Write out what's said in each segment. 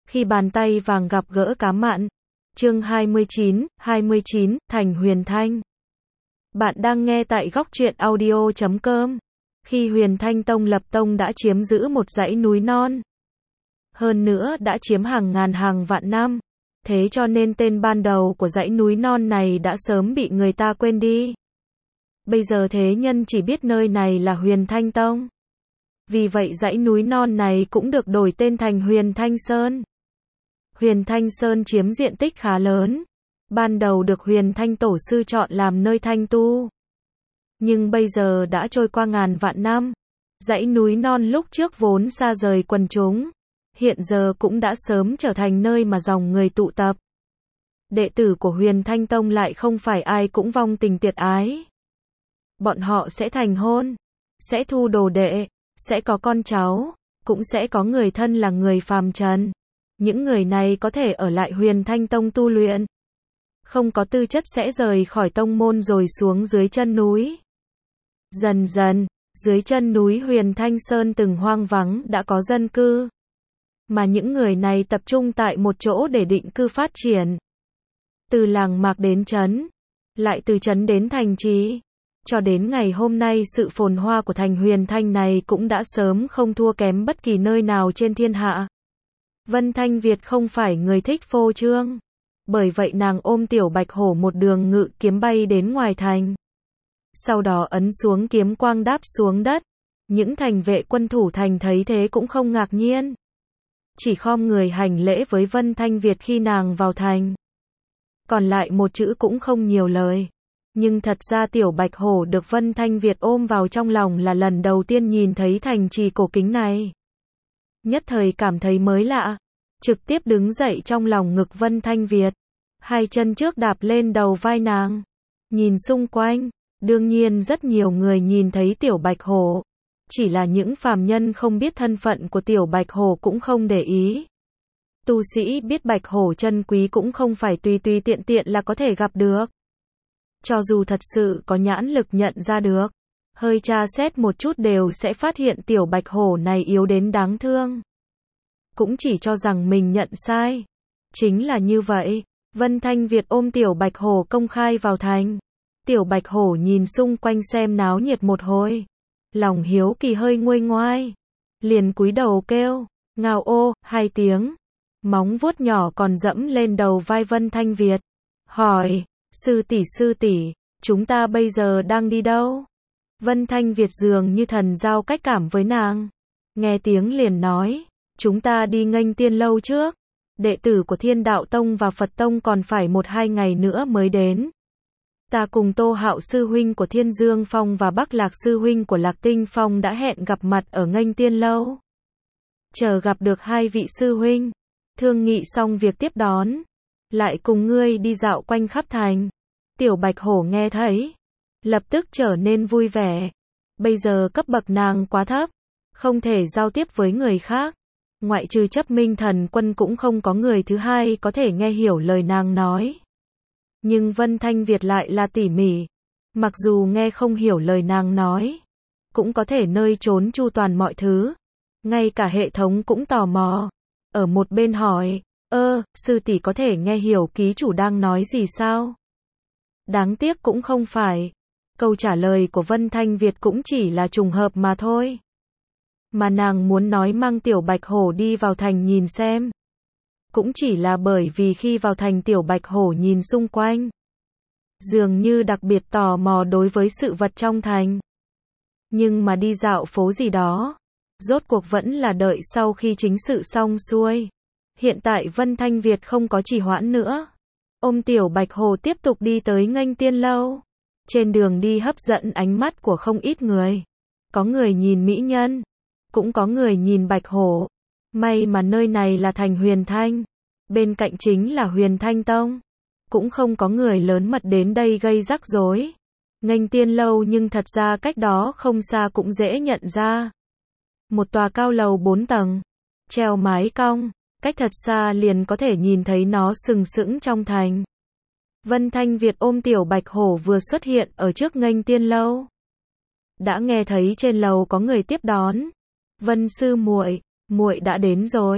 Khi bàn tay vàng gặp gỡ cá mặn. Chương 29, Thành Huyền Thanh. Bạn đang nghe tại góc truyện audio.com. Khi Huyền Thanh Tông lập tông đã chiếm giữ một dãy núi non. Hơn nữa đã chiếm hàng ngàn hàng vạn năm. Thế cho nên tên ban đầu của dãy núi non này đã sớm bị người ta quên đi. Bây giờ thế nhân chỉ biết nơi này là Huyền Thanh Tông. Vì vậy dãy núi non này cũng được đổi tên thành Huyền Thanh Sơn. Huyền Thanh Sơn chiếm diện tích khá lớn. Ban đầu được Huyền Thanh Tổ sư chọn làm nơi thanh tu. Nhưng bây giờ đã trôi qua ngàn vạn năm. Dãy núi non lúc trước vốn xa rời quần chúng. Hiện giờ cũng đã sớm trở thành nơi mà dòng người tụ tập. Đệ tử của Huyền Thanh Tông lại không phải ai cũng vong tình tuyệt ái. Bọn họ sẽ thành hôn, sẽ thu đồ đệ, sẽ có con cháu, cũng sẽ có người thân là người phàm trần. Những người này có thể ở lại Huyền Thanh Tông tu luyện. Không có tư chất sẽ rời khỏi tông môn rồi xuống dưới chân núi. Dần dần, dưới chân núi Huyền Thanh Sơn từng hoang vắng đã có dân cư. Mà những người này tập trung tại một chỗ để định cư phát triển. Từ làng mạc đến trấn, lại từ trấn đến thành trì. Cho đến ngày hôm nay sự phồn hoa của thành Huyền Thanh này cũng đã sớm không thua kém bất kỳ nơi nào trên thiên hạ. Vân Thanh Việt không phải người thích phô trương. Bởi vậy nàng ôm Tiểu Bạch Hổ một đường ngự kiếm bay đến ngoài thành. Sau đó ấn xuống kiếm quang đáp xuống đất. Những thành vệ quân thủ thành thấy thế cũng không ngạc nhiên. Chỉ khom người hành lễ với Vân Thanh Việt khi nàng vào thành. Còn lại một chữ cũng không nhiều lời. Nhưng thật ra Tiểu Bạch Hổ được Vân Thanh Việt ôm vào trong lòng là lần đầu tiên nhìn thấy thành trì cổ kính này. Nhất thời cảm thấy mới lạ. Trực tiếp đứng dậy trong lòng ngực Vân Thanh Việt. Hai chân trước đạp lên đầu vai nàng. Nhìn xung quanh. Đương nhiên rất nhiều người nhìn thấy Tiểu Bạch Hổ. Chỉ là những phàm nhân không biết thân phận của Tiểu Bạch Hổ cũng không để ý. Tu sĩ biết Bạch Hổ chân quý cũng không phải tùy tùy tiện tiện là có thể gặp được. Cho dù thật sự có nhãn lực nhận ra được, hơi tra xét một chút đều sẽ phát hiện Tiểu Bạch Hổ này yếu đến đáng thương. Cũng chỉ cho rằng mình nhận sai. Chính là như vậy, Vân Thanh Việt ôm Tiểu Bạch Hổ công khai vào thành. Tiểu Bạch Hổ nhìn xung quanh xem náo nhiệt một hồi. Lòng hiếu kỳ hơi nguôi ngoai. Liền cúi đầu kêu, ngao ô, 2 tiếng. Móng vuốt nhỏ còn dẫm lên đầu vai Vân Thanh Việt. Hỏi, sư tỷ, chúng ta bây giờ đang đi đâu? Vân Thanh Việt dường như thần giao cách cảm với nàng. Nghe tiếng liền nói, chúng ta đi nghênh tiên lâu trước. Đệ tử của Thiên Đạo Tông và Phật Tông còn phải 1-2 ngày nữa mới đến. Ta cùng Tô Hạo sư huynh của Thiên Dương Phong và Bắc Lạc sư huynh của Lạc Tinh Phong đã hẹn gặp mặt ở nghênh tiên lâu. Chờ gặp được 2 vị sư huynh, thương nghị xong việc tiếp đón, lại cùng ngươi đi dạo quanh khắp thành. Tiểu Bạch Hổ nghe thấy, lập tức trở nên vui vẻ. Bây giờ cấp bậc nàng quá thấp, không thể giao tiếp với người khác. Ngoại trừ Chấp Minh Thần Quân cũng không có người thứ hai có thể nghe hiểu lời nàng nói. Nhưng Vân Thanh Việt lại là tỉ mỉ. Mặc dù nghe không hiểu lời nàng nói, cũng có thể nơi trốn chu toàn mọi thứ. Ngay cả hệ thống cũng tò mò. Ở một bên hỏi, sư tỷ có thể nghe hiểu ký chủ đang nói gì sao? Đáng tiếc cũng không phải. Câu trả lời của Vân Thanh Việt cũng chỉ là trùng hợp mà thôi. Mà nàng muốn nói mang Tiểu Bạch Hổ đi vào thành nhìn xem. Cũng chỉ là bởi vì khi vào thành Tiểu Bạch Hổ nhìn xung quanh. Dường như đặc biệt tò mò đối với sự vật trong thành. Nhưng mà đi dạo phố gì đó. Rốt cuộc vẫn là đợi sau khi chính sự xong xuôi. Hiện tại Vân Thanh Việt không có trì hoãn nữa. Ôm Tiểu Bạch Hổ tiếp tục đi tới nghênh tiên lâu. Trên đường đi hấp dẫn ánh mắt của không ít người. Có người nhìn mỹ nhân. Cũng có người nhìn Bạch Hổ. May mà nơi này là thành Huyền Thanh. Bên cạnh chính là Huyền Thanh Tông. Cũng không có người lớn mật đến đây gây rắc rối. Nghênh tiên lâu nhưng thật ra cách đó không xa cũng dễ nhận ra. Một tòa cao lầu 4 tầng. Treo mái cong. Cách thật xa liền có thể nhìn thấy nó sừng sững trong thành. Vân Thanh Việt ôm Tiểu Bạch Hổ vừa xuất hiện ở trước nghênh tiên lâu. Đã nghe thấy trên lầu có người tiếp đón. Vân sư muội, muội đã đến rồi.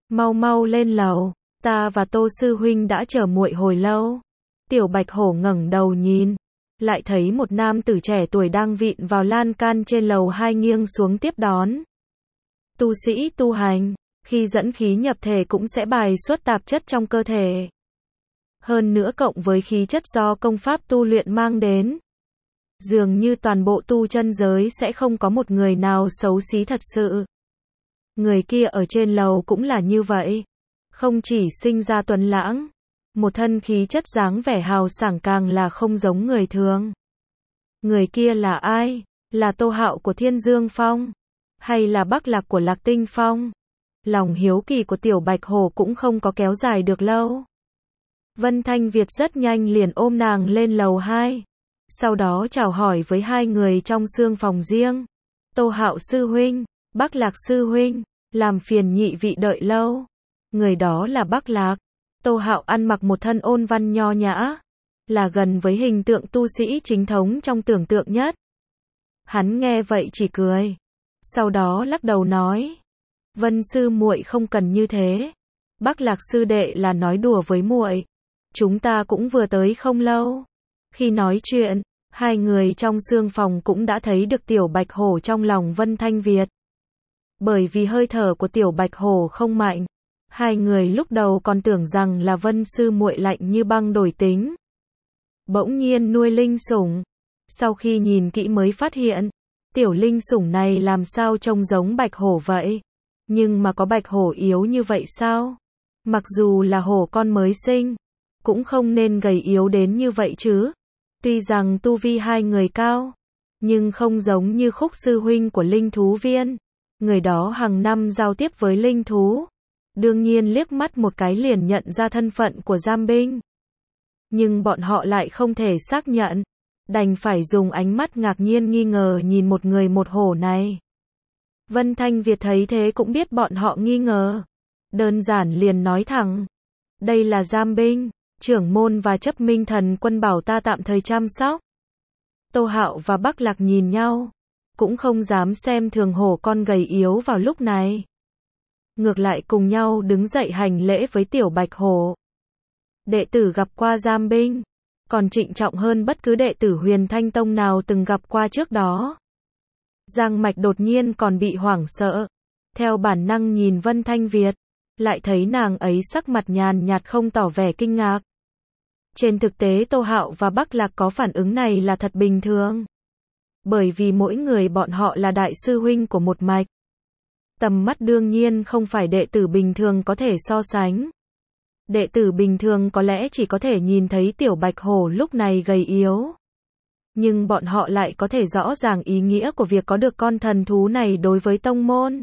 Mau mau lên lầu, ta và Tô sư huynh đã chờ muội hồi lâu. Tiểu Bạch Hổ ngẩng đầu nhìn, lại thấy một nam tử trẻ tuổi đang vịn vào lan can trên lầu 2 nghiêng xuống tiếp đón. Tu sĩ tu hành, khi dẫn khí nhập thể cũng sẽ bài xuất tạp chất trong cơ thể. Hơn nữa cộng với khí chất do công pháp tu luyện mang đến, dường như toàn bộ tu chân giới sẽ không có một người nào xấu xí thật sự. Người kia ở trên lầu cũng là như vậy. Không chỉ sinh ra tuấn lãng, một thân khí chất dáng vẻ hào sảng càng là không giống người thường. Người kia là ai? Là Tô Hạo của Thiên Dương Phong? Hay là Bắc Lạc của Lạc Tinh Phong? Lòng hiếu kỳ của Tiểu Bạch Hổ cũng không có kéo dài được lâu. Vân Thanh Việt rất nhanh liền ôm nàng lên lầu 2. Sau đó chào hỏi với hai người trong xương phòng riêng. Tô Hạo sư huynh, Bắc Lạc sư huynh, làm phiền nhị vị đợi lâu. Người đó là Bắc Lạc. Tô Hạo ăn mặc một thân ôn văn nho nhã, là gần với hình tượng tu sĩ chính thống trong tưởng tượng nhất. Hắn nghe vậy chỉ cười, sau đó lắc đầu nói: "Vân sư muội không cần như thế. Bắc Lạc sư đệ là nói đùa với muội. Chúng ta cũng vừa tới không lâu." Khi nói chuyện, hai người trong xương phòng cũng đã thấy được Tiểu Bạch Hổ trong lòng Vân Thanh Việt. Bởi vì hơi thở của Tiểu Bạch Hổ không mạnh, hai người lúc đầu còn tưởng rằng là Vân sư muội lạnh như băng đổi tính. Bỗng nhiên nuôi linh sủng. Sau khi nhìn kỹ mới phát hiện, tiểu linh sủng này làm sao trông giống Bạch Hổ vậy? Nhưng mà có Bạch Hổ yếu như vậy sao? Mặc dù là hổ con mới sinh, cũng không nên gầy yếu đến như vậy chứ. Tuy rằng tu vi hai người cao, nhưng không giống như Khúc sư huynh của linh thú viên. Người đó hàng năm giao tiếp với linh thú, đương nhiên liếc mắt một cái liền nhận ra thân phận của giam binh. Nhưng bọn họ lại không thể xác nhận, đành phải dùng ánh mắt ngạc nhiên nghi ngờ nhìn một người một hổ này. Vân Thanh Việt thấy thế cũng biết bọn họ nghi ngờ, đơn giản liền nói thẳng: "Đây là giam binh, trưởng môn và chấp minh thần quân bảo ta tạm thời chăm sóc." Tô Hạo và Bắc Lạc nhìn nhau, cũng không dám xem thường hổ con gầy yếu vào lúc này. Ngược lại cùng nhau đứng dậy hành lễ với Tiểu Bạch Hổ. Đệ tử gặp qua giam binh, còn trịnh trọng hơn bất cứ đệ tử Huyền Thanh Tông nào từng gặp qua trước đó. Giang Mạch đột nhiên còn bị hoảng sợ, theo bản năng nhìn Vân Thanh Việt, lại thấy nàng ấy sắc mặt nhàn nhạt không tỏ vẻ kinh ngạc. Trên thực tế Tô Hạo và Bắc Lạc có phản ứng này là thật bình thường. Bởi vì mỗi người bọn họ là đại sư huynh của một mạch. Tầm mắt đương nhiên không phải đệ tử bình thường có thể so sánh. Đệ tử bình thường có lẽ chỉ có thể nhìn thấy Tiểu Bạch Hổ lúc này gầy yếu. Nhưng bọn họ lại có thể rõ ràng ý nghĩa của việc có được con thần thú này đối với tông môn.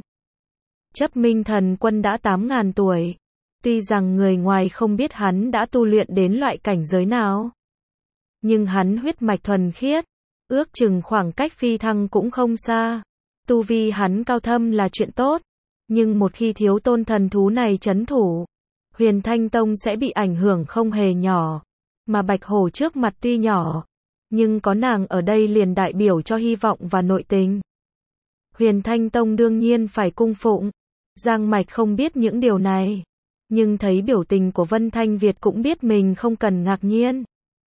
Chấp minh thần quân đã 8.000 tuổi. Tuy rằng người ngoài không biết hắn đã tu luyện đến loại cảnh giới nào. Nhưng hắn huyết mạch thuần khiết, ước chừng khoảng cách phi thăng cũng không xa. Tu vi hắn cao thâm là chuyện tốt. Nhưng một khi thiếu tôn thần thú này trấn thủ, Huyền Thanh Tông sẽ bị ảnh hưởng không hề nhỏ. Mà Bạch Hổ trước mặt tuy nhỏ, nhưng có nàng ở đây liền đại biểu cho hy vọng và nội tình. Huyền Thanh Tông đương nhiên phải cung phụng. Giang Mạch không biết những điều này, nhưng thấy biểu tình của Vân Thanh Việt cũng biết mình không cần ngạc nhiên.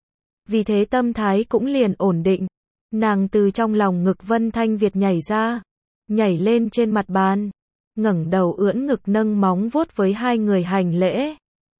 Vì thế tâm thái cũng liền ổn định. Nàng từ trong lòng ngực Vân Thanh Việt nhảy ra, nhảy lên trên mặt bàn, ngẩng đầu ưỡn ngực nâng móng vuốt với hai người hành lễ.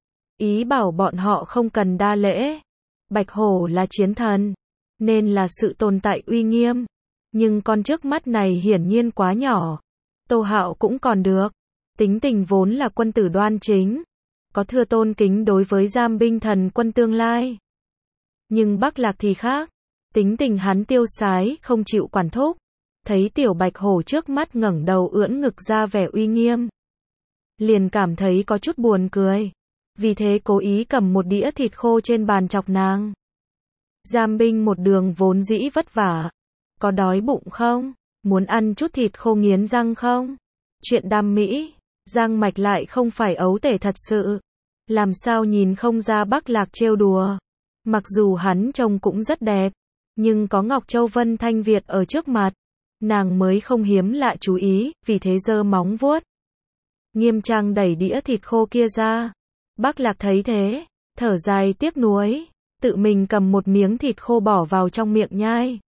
Ý bảo bọn họ không cần đa lễ. Bạch Hổ là chiến thần, nên là sự tồn tại uy nghiêm. Nhưng con trước mắt này hiển nhiên quá nhỏ. Tô Hạo cũng còn được. Tính tình vốn là quân tử đoan chính, có thừa tôn kính đối với giam binh thần quân tương lai. Nhưng Bắc Lạc thì khác. Tính tình hắn tiêu sái, không chịu quản thúc. Thấy Tiểu Bạch Hổ trước mắt ngẩng đầu ưỡn ngực ra vẻ uy nghiêm, liền cảm thấy có chút buồn cười. Vì thế cố ý cầm một đĩa thịt khô trên bàn chọc nàng. Giam binh một đường vốn dĩ vất vả. Có đói bụng không? Muốn ăn chút thịt khô nghiến răng không? Chuyện đam mỹ, Giang Mạch lại không phải ấu tể thật sự. Làm sao nhìn không ra Bắc Lạc trêu đùa. Mặc dù hắn trông cũng rất đẹp, nhưng có Ngọc Châu Vân Thanh Việt ở trước mặt, nàng mới không hiếm lạ chú ý, vì thế giơ móng vuốt. nghiêm trang đẩy đĩa thịt khô kia ra. Bác Lạc thấy thế, thở dài tiếc nuối, tự mình cầm một miếng thịt khô bỏ vào trong miệng nhai.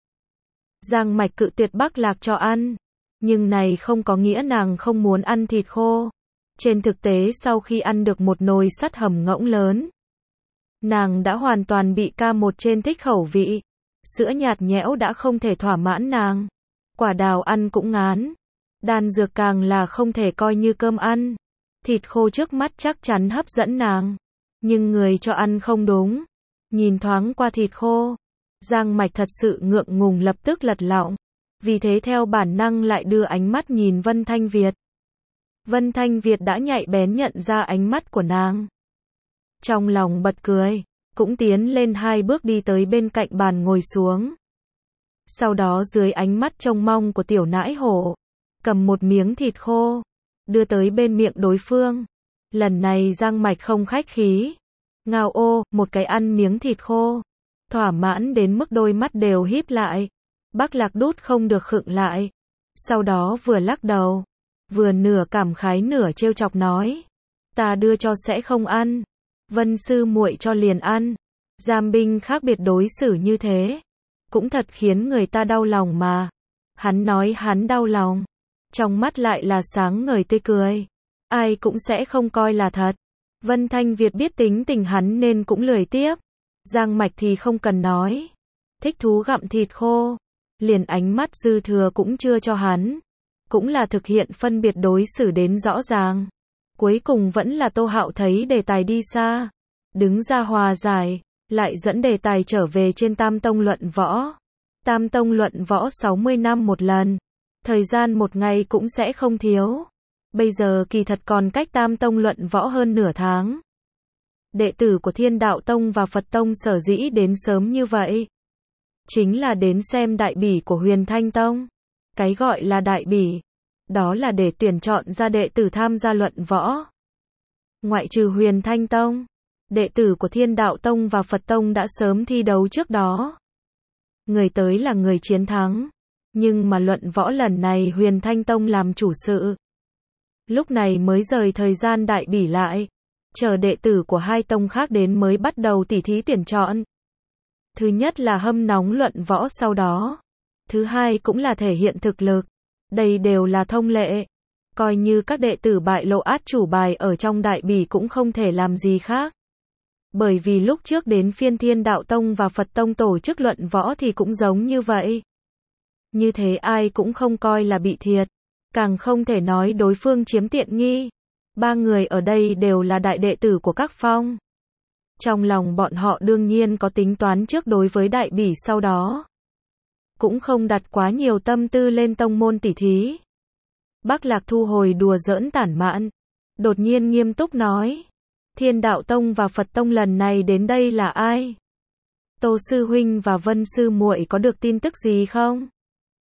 Giang Mạch cự tuyệt Bác Lạc cho ăn, nhưng này không có nghĩa nàng không muốn ăn thịt khô. Trên thực tế sau khi ăn được một nồi sắt hầm ngỗng lớn, nàng đã hoàn toàn bị K1 trên thích khẩu vị. Sữa nhạt nhẽo đã không thể thỏa mãn nàng. Quả đào ăn cũng ngán. Đan dược càng là không thể coi như cơm ăn. Thịt khô trước mắt chắc chắn hấp dẫn nàng. Nhưng người cho ăn không đúng. Nhìn thoáng qua thịt khô, Giang Mạch thật sự ngượng ngùng lập tức lật lọng. Vì thế theo bản năng lại đưa ánh mắt nhìn Vân Thanh Việt. Vân Thanh Việt đã nhạy bén nhận ra ánh mắt của nàng. Trong lòng bật cười, cũng tiến lên 2 bước đi tới bên cạnh bàn ngồi xuống. Sau đó dưới ánh mắt trông mong của tiểu nãi hổ, cầm một miếng thịt khô, đưa tới bên miệng đối phương. Lần này Giang Mạch không khách khí. Ngao ô, một cái ăn miếng thịt khô. Thỏa mãn đến mức đôi mắt đều híp lại. Bác Lạc đút không được khựng lại. Sau đó vừa lắc đầu, vừa nửa cảm khái nửa trêu chọc nói. Ta đưa cho sẽ không ăn. Vân sư muội cho liền ăn. Giam binh khác biệt đối xử như thế, cũng thật khiến người ta đau lòng mà. Hắn nói hắn đau lòng, trong mắt lại là sáng ngời tươi cười. Ai cũng sẽ không coi là thật. Vân Thanh Việt biết tính tình hắn nên cũng lười tiếp. Giang Mạch thì không cần nói. Thích thú gặm thịt khô. Liền ánh mắt dư thừa cũng chưa cho hắn. Cũng là thực hiện phân biệt đối xử đến rõ ràng. Cuối cùng vẫn là Tô Hạo thấy đề tài đi xa, đứng ra hòa giải, lại dẫn đề tài trở về trên Tam Tông luận võ. Tam Tông luận võ 60 năm một lần, thời gian một ngày cũng sẽ không thiếu. Bây giờ kỳ thật còn cách Tam Tông luận võ hơn nửa tháng. Đệ tử của Thiên Đạo Tông và Phật Tông sở dĩ đến sớm như vậy, chính là đến xem đại bỉ của Huyền Thanh Tông. Cái gọi là đại bỉ, đó là để tuyển chọn ra đệ tử tham gia luận võ. Ngoại trừ Huyền Thanh Tông, đệ tử của Thiên Đạo Tông và Phật Tông đã sớm thi đấu trước đó. Người tới là người chiến thắng, nhưng mà luận võ lần này Huyền Thanh Tông làm chủ sự. Lúc này mới rời thời gian đại bỉ lại, chờ đệ tử của hai tông khác đến mới bắt đầu tỉ thí tuyển chọn. Thứ nhất là hâm nóng luận võ sau đó. Thứ hai cũng là thể hiện thực lực. Đây đều là thông lệ. Coi như các đệ tử bại lộ át chủ bài ở trong đại bỉ cũng không thể làm gì khác. Bởi vì lúc trước đến phiên Thiên Đạo Tông và Phật Tông tổ chức luận võ thì cũng giống như vậy. Như thế ai cũng không coi là bị thiệt. Càng không thể nói đối phương chiếm tiện nghi. Ba người ở đây đều là đại đệ tử của các phong. Trong lòng bọn họ đương nhiên có tính toán trước đối với đại bỉ sau đó. Cũng không đặt quá nhiều tâm tư lên tông môn tỉ thí. Bác Lạc thu hồi đùa giỡn tản mạn, đột nhiên nghiêm túc nói. Thiên Đạo Tông và Phật Tông lần này đến đây là ai? Tô sư huynh và Vân sư muội có được tin tức gì không?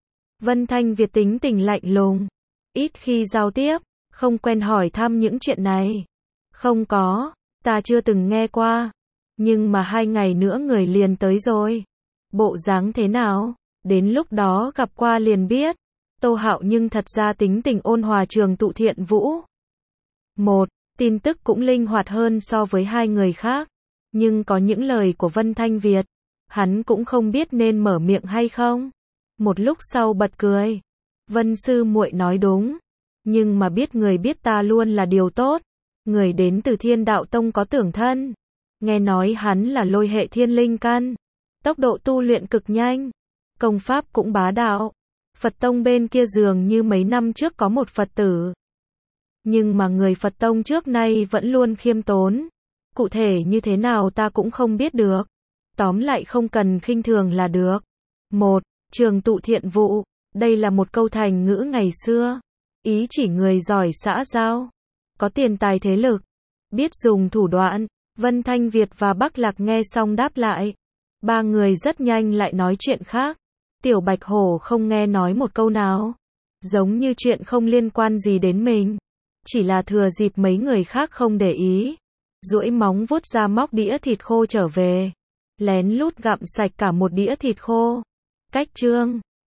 Vân Thanh Việt tính tình lạnh lùng, ít khi giao tiếp, không quen hỏi thăm những chuyện này. Không có, ta chưa từng nghe qua. Nhưng mà 2 ngày nữa người liền tới rồi. Bộ dáng thế nào? Đến lúc đó gặp qua liền biết. Tô Hạo nhưng thật ra tính tình ôn hòa trường tụ thiện vũ. Tin tức cũng linh hoạt hơn so với 2 người khác. Nhưng có những lời của Vân Thanh Việt, hắn cũng không biết nên mở miệng hay không. Một lúc sau bật cười. Vân sư muội nói đúng. Nhưng mà biết người biết ta luôn là điều tốt. Người đến từ Thiên Đạo Tông có tưởng thân. Nghe nói hắn là lôi hệ thiên linh căn. Tốc độ tu luyện cực nhanh. Công pháp cũng bá đạo. Phật Tông bên kia dường như mấy năm trước có một Phật tử. Nhưng mà người Phật Tông trước nay vẫn luôn khiêm tốn. Cụ thể như thế nào ta cũng không biết được. Tóm lại không cần khinh thường là được. Trường tụ thiện vụ. Đây là một câu thành ngữ ngày xưa. Ý chỉ người giỏi xã giao. Có tiền tài thế lực. Biết dùng thủ đoạn. Vân Thanh Việt và Bác Lạc nghe xong đáp lại. 3 người rất nhanh lại nói chuyện khác. Tiểu Bạch Hổ không nghe nói một câu nào. Giống như chuyện không liên quan gì đến mình. Chỉ là thừa dịp mấy người khác không để ý. Duỗi móng vuốt ra móc đĩa thịt khô trở về. Lén lút gặm sạch cả một đĩa thịt khô. Cách chương